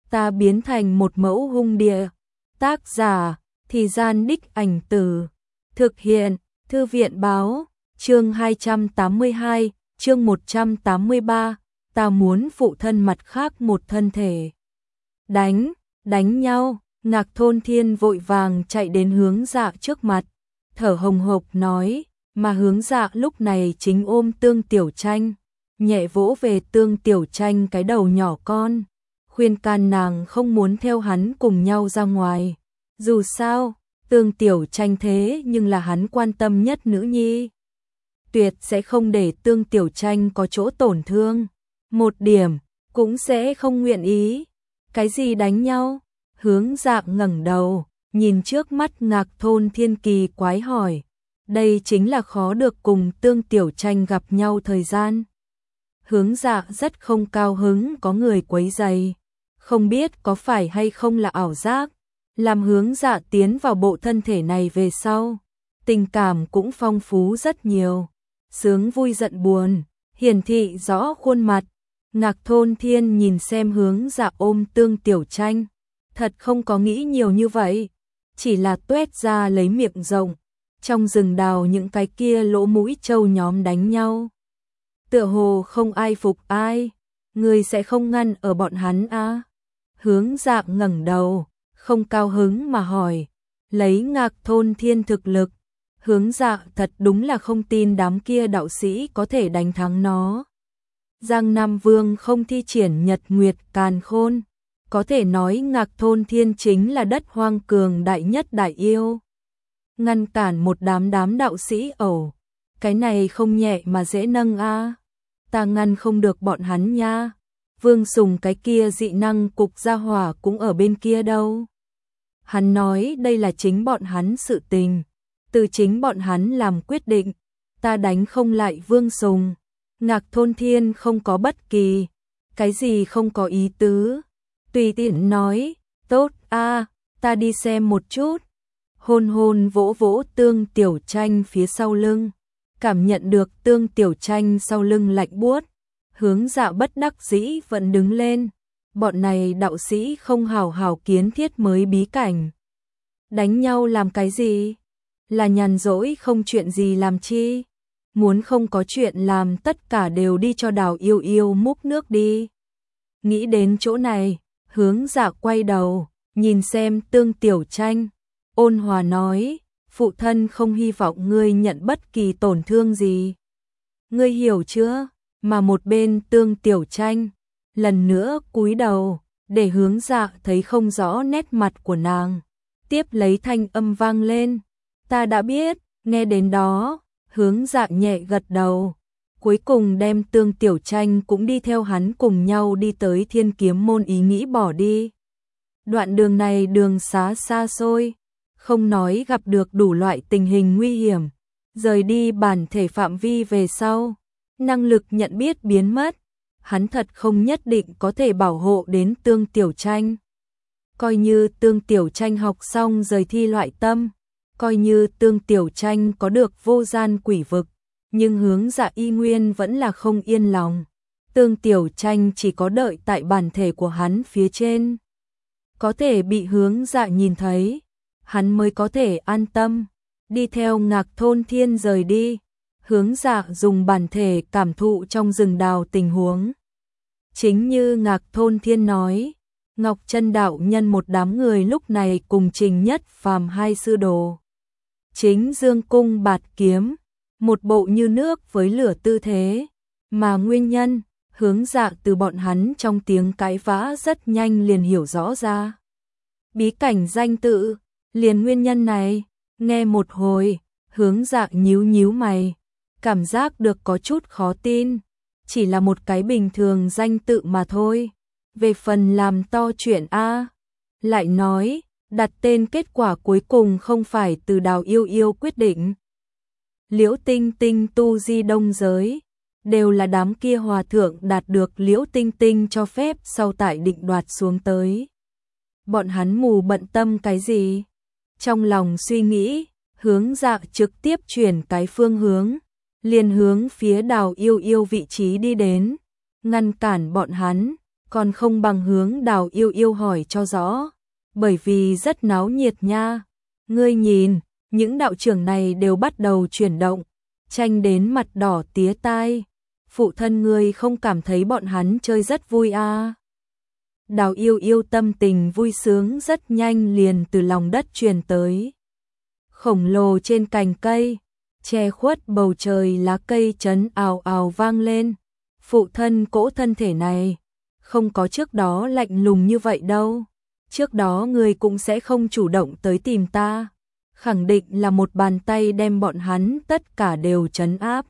ta biến thành một mẫu hung địa. Tác giả, Thì Gian Đích Ảnh Từ. Thực hiện, Thư viện Báo. Chương 282, chương 183. Ta muốn phụ thân mặt khác một thân thể. Đánh nhau. Ngạc Thôn Thiên vội vàng chạy đến Hướng Dạ trước mặt, thở hồng hộc nói, mà Hướng Dạ lúc này chính ôm Tương Tiểu Tranh, nhẹ vỗ về Tương Tiểu Tranh cái đầu nhỏ con, khuyên can nàng không muốn theo hắn cùng nhau ra ngoài. Dù sao, Tương Tiểu Tranh thế nhưng là hắn quan tâm nhất nữ nhi. Tuyệt sẽ không để Tương Tiểu Tranh có chỗ tổn thương, một điểm cũng sẽ không nguyện ý. Cái gì đánh nhau? Hướng Dạ ngẩng đầu, nhìn trước mắt Ngạc Thôn Thiên kỳ quái hỏi. Đây chính là khó được cùng Tương Tiểu Tranh gặp nhau thời gian. Hướng Dạ rất không cao hứng có người quấy rầy, không biết có phải hay không là ảo giác. Làm Hướng Dạ tiến vào bộ thân thể này về sau, tình cảm cũng phong phú rất nhiều, sướng vui giận buồn, hiển thị rõ khuôn mặt. Ngạc Thôn Thiên nhìn xem Hướng Dạ ôm Tương Tiểu Tranh, thật không có nghĩ nhiều như vậy, chỉ là tuét ra lấy miệng rộng, trong rừng đào những cái kia lỗ mũi trâu nhóm đánh nhau. Tựa hồ không ai phục ai, người sẽ không ngăn ở bọn hắn à? Hướng Dạ ngẩng đầu, không cao hứng mà hỏi, lấy Ngạc Thôn Thiên thực lực, Hướng Dạ thật đúng là không tin đám kia đạo sĩ có thể đánh thắng nó. Giang Nam Vương không thi triển Nhật Nguyệt Càn Khôn, có thể nói Ngạc Thôn Thiên chính là đất hoang cường đại nhất đại yêu. Ngăn cản một đám đạo sĩ ẩu, cái này không nhẹ mà dễ nâng a. Ta ngăn không được bọn hắn nha. Vương Sùng cái kia dị năng cục gia hỏa cũng ở bên kia đâu. Hắn nói đây là chính bọn hắn sự tình, từ chính bọn hắn làm quyết định, ta đánh không lại Vương Sùng. Ngạc Thôn Thiên không có bất kỳ cái gì không có ý tứ, tùy tiện nói, tốt a, ta đi xem một chút. Hôn hôn vỗ vỗ Tương Tiểu Tranh phía sau lưng, cảm nhận được Tương Tiểu Tranh sau lưng lạnh buốt, Hướng Dạ bất đắc dĩ vẫn đứng lên. Bọn này đạo sĩ không hảo hảo kiến thiết mới bí cảnh, đánh nhau làm cái gì? Là nhàn rỗi không chuyện gì làm chi? Muốn không có chuyện làm tất cả đều đi cho Đào Yêu Yêu múc nước đi. Nghĩ đến chỗ này, Hướng Dạ quay đầu, nhìn xem Tương Tiểu Tranh, ôn hòa nói, phụ thân không hy vọng ngươi nhận bất kỳ tổn thương gì. Ngươi hiểu chưa? Mà một bên Tương Tiểu Tranh, lần nữa cúi đầu, để Hướng Dạ thấy không rõ nét mặt của nàng. Tiếp lấy thanh âm vang lên, ta đã biết. Nghe đến đó, Hướng Dạ nhẹ gật đầu, cuối cùng đem Tương Tiểu Tranh cũng đi theo hắn cùng nhau đi tới Thiên Kiếm Môn, ý nghĩ bỏ đi. Đoạn đường này đường xá xa xôi, không nói gặp được đủ loại tình hình nguy hiểm, rời đi bản thể phạm vi về sau, năng lực nhận biết biến mất, hắn thật không nhất định có thể bảo hộ đến Tương Tiểu Tranh. Coi như Tương Tiểu Tranh học xong rời thi loại tâm, coi như Tương Tiểu Tranh có được vô gian quỷ vực, nhưng Hướng Dạ y nguyên vẫn là không yên lòng. Tương Tiểu Tranh chỉ có đợi tại bản thể của hắn phía trên, có thể bị Hướng Dạ nhìn thấy, hắn mới có thể an tâm. Đi theo Ngạc Thôn Thiên rời đi, Hướng Dạ dùng bản thể cảm thụ trong rừng đào tình huống. Chính như Ngạc Thôn Thiên nói, Ngọc Chân đạo nhân một đám người lúc này cùng Trình Nhất Phàm hai sư đồ chính dương cung bạt kiếm, một bộ như nước với lửa tư thế, mà nguyên nhân, Hướng Dạ từ bọn hắn trong tiếng cãi vã rất nhanh liền hiểu rõ ra. Bí cảnh danh tự, liền nguyên nhân này, nghe một hồi, Hướng Dạ nhíu mày, cảm giác được có chút khó tin, chỉ là một cái bình thường danh tự mà thôi. Về phần làm to chuyện a, lại nói, đặt tên kết quả cuối cùng không phải từ Đào Yêu Yêu quyết định. Liễu Tinh Tinh tu di đông giới, đều là đám kia hòa thượng đạt được Liễu Tinh Tinh cho phép sau tại định đoạt xuống tới. Bọn hắn mù bận tâm cái gì? Trong lòng suy nghĩ, Hướng Dạ trực tiếp chuyển cái phương hướng, liền hướng phía Đào Yêu Yêu vị trí đi đến, ngăn cản bọn hắn. còn không bằng hướng Đào Yêu Yêu hỏi cho rõ, bởi vì rất náo nhiệt nha. Ngươi nhìn, những đạo trưởng này đều bắt đầu chuyển động, tranh đến mặt đỏ tía tai. Phụ thân ngươi không cảm thấy bọn hắn chơi rất vui à? Đào Yêu Yêu tâm tình vui sướng rất nhanh liền từ lòng đất truyền tới. Khổng lồ trên cành cây, che khuất bầu trời, lá cây chấn ào ào vang lên. Phụ thân cỗ thân thể này, không có trước đó lạnh lùng như vậy đâu. Trước đó người cũng sẽ không chủ động tới tìm ta. Khẳng định là một bàn tay đem bọn hắn tất cả đều trấn áp.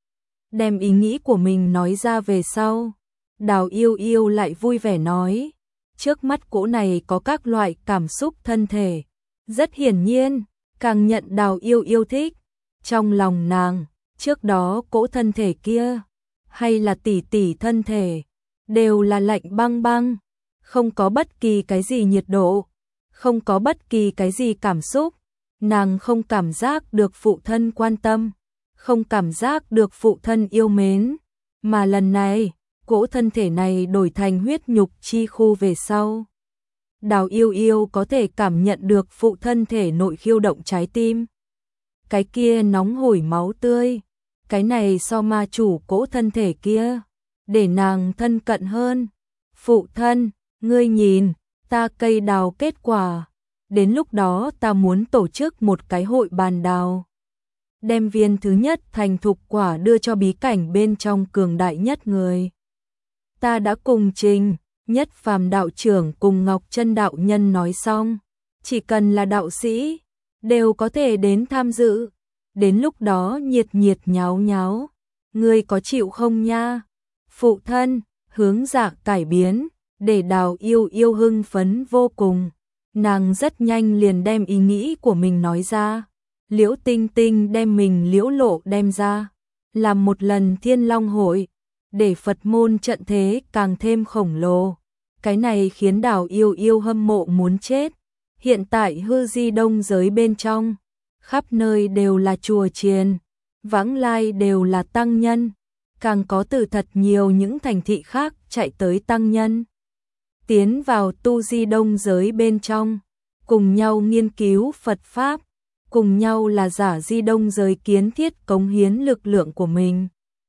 Đem ý nghĩ của mình nói ra về sau. Đào Yêu Yêu lại vui vẻ nói. Trước mắt cỗ này có các loại cảm xúc thân thể. Rất hiển nhiên, càng nhận Đào Yêu Yêu thích. Trong lòng nàng, trước đó cỗ thân thể kia, hay là tỷ tỷ thân thể, đều là lạnh băng băng, không có bất kỳ cái gì nhiệt độ, không có bất kỳ cái gì cảm xúc. Nàng không cảm giác được phụ thân quan tâm, không cảm giác được phụ thân yêu mến, mà lần này, cỗ thân thể này đổi thành huyết nhục chi khu về sau. Đào Yêu Yêu có thể cảm nhận được phụ thân thể nội khiêu động trái tim. Cái kia nóng hổi máu tươi, cái này so ma chủ cỗ thân thể kia, để nàng thân cận hơn. Phụ thân, ngươi nhìn, ta cây đào kết quả. Đến lúc đó ta muốn tổ chức một cái hội bàn đào. Đem viên thứ nhất thành thục quả đưa cho bí cảnh bên trong cường đại nhất người. Ta đã cùng Trình, Nhất Phàm đạo trưởng cùng Ngọc Chân đạo nhân nói xong. Chỉ cần là đạo sĩ, đều có thể đến tham dự. Đến lúc đó nhiệt nhiệt nháo nháo. Ngươi có chịu không nha? Phụ thân, hướng dạ cải biến, để Đào Yêu Yêu hưng phấn vô cùng. Nàng rất nhanh liền đem ý nghĩ của mình nói ra. Liễu Tinh Tinh đem mình liễu lộ đem ra, làm một lần Thiên Long hội, để Phật môn trận thế càng thêm khổng lồ. Cái này khiến Đào Yêu Yêu hâm mộ muốn chết. Hiện tại hư di đông giới bên trong, khắp nơi đều là chùa chiền, vãng lai đều là tăng nhân, càng có từ thật nhiều những thành thị khác chạy tới tăng nhân. Tiến vào tu di đông giới bên trong, cùng nhau nghiên cứu Phật Pháp, cùng nhau là giả di đông giới kiến thiết cống hiến lực lượng của mình.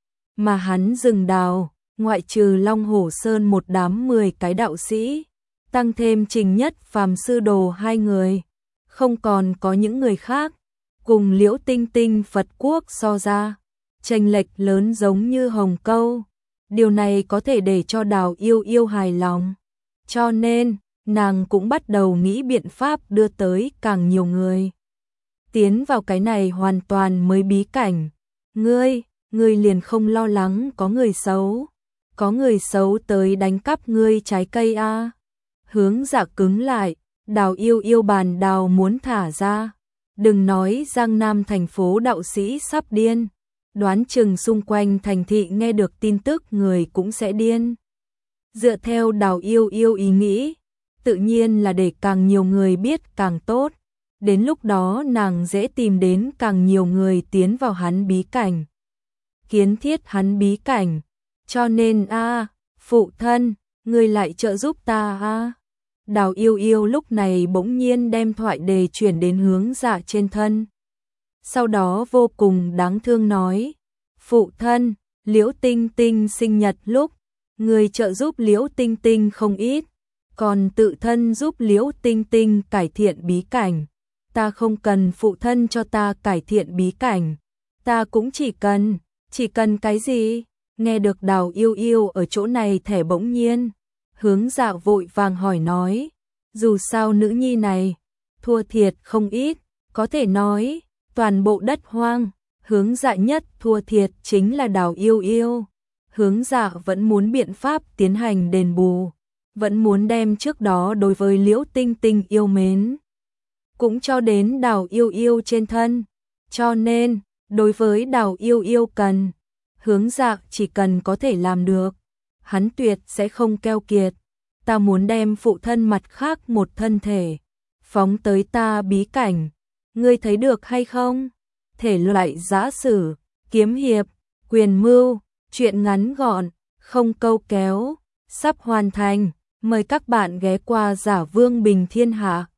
Mà hắn rừng đào, ngoại trừ Long Hổ Sơn một đám 10 cái đạo sĩ, tăng thêm Trình Nhất Phàm sư đồ 2 người, không còn có những người khác, cùng Liễu Tinh Tinh Phật quốc so ra, chênh lệch lớn giống như hồng câu. Điều này có thể để cho Đào Yêu Yêu hài lòng. Cho nên, nàng cũng bắt đầu nghĩ biện pháp đưa tới càng nhiều người tiến vào cái này hoàn toàn mới bí cảnh. Ngươi liền không lo lắng có người xấu, có người xấu tới đánh cắp ngươi trái cây à? Hướng dạ cứng lại, Đào Yêu Yêu bàn đào muốn thả ra. Đừng nói Giang Nam thành phố đạo sĩ sắp điên, đoán chừng xung quanh thành thị nghe được tin tức người cũng sẽ điên. Dựa theo Đào Yêu Yêu ý nghĩ, tự nhiên là để càng nhiều người biết càng tốt. Đến lúc đó nàng dễ tìm đến càng nhiều người tiến vào hắn bí cảnh, kiến thiết hắn bí cảnh. Cho nên phụ thân, ngươi lại trợ giúp ta Đào Yêu Yêu lúc này bỗng nhiên đem thoại đề chuyển đến hướng dạ trên thân. Sau đó vô cùng đáng thương nói, phụ thân, Liễu Tinh Tinh sinh nhật lúc, người trợ giúp Liễu Tinh Tinh không ít, còn tự thân giúp Liễu Tinh Tinh cải thiện bí cảnh. Ta không cần phụ thân cho ta cải thiện bí cảnh, ta cũng chỉ cần cái gì? Nghe được Đào Yêu Yêu ở chỗ này thẻ bỗng nhiên, hướng dạ vội vàng hỏi nói, dù sao nữ nhi này, thua thiệt không ít, có thể nói, toàn bộ đất hoang, hướng dạ nhất thua thiệt chính là Đào Yêu Yêu. Hướng dạ vẫn muốn biện pháp tiến hành đền bù, vẫn muốn đem trước đó đối với Liễu Tinh Tinh yêu mến, cũng cho đến Đào Yêu Yêu trên thân. Cho nên, đối với Đào Yêu Yêu cần, hướng dạ chỉ cần có thể làm được, hắn tuyệt sẽ không keo kiệt. Ta muốn đem phụ thân mặt khác một thân thể, phóng tới ta bí cảnh, ngươi thấy được hay không? Thể loại giã sử, kiếm hiệp, quyền mưu, chuyện ngắn gọn, không câu kéo, sắp hoàn thành. Mời các bạn ghé qua Giả Vương Bình Thiên Hạ.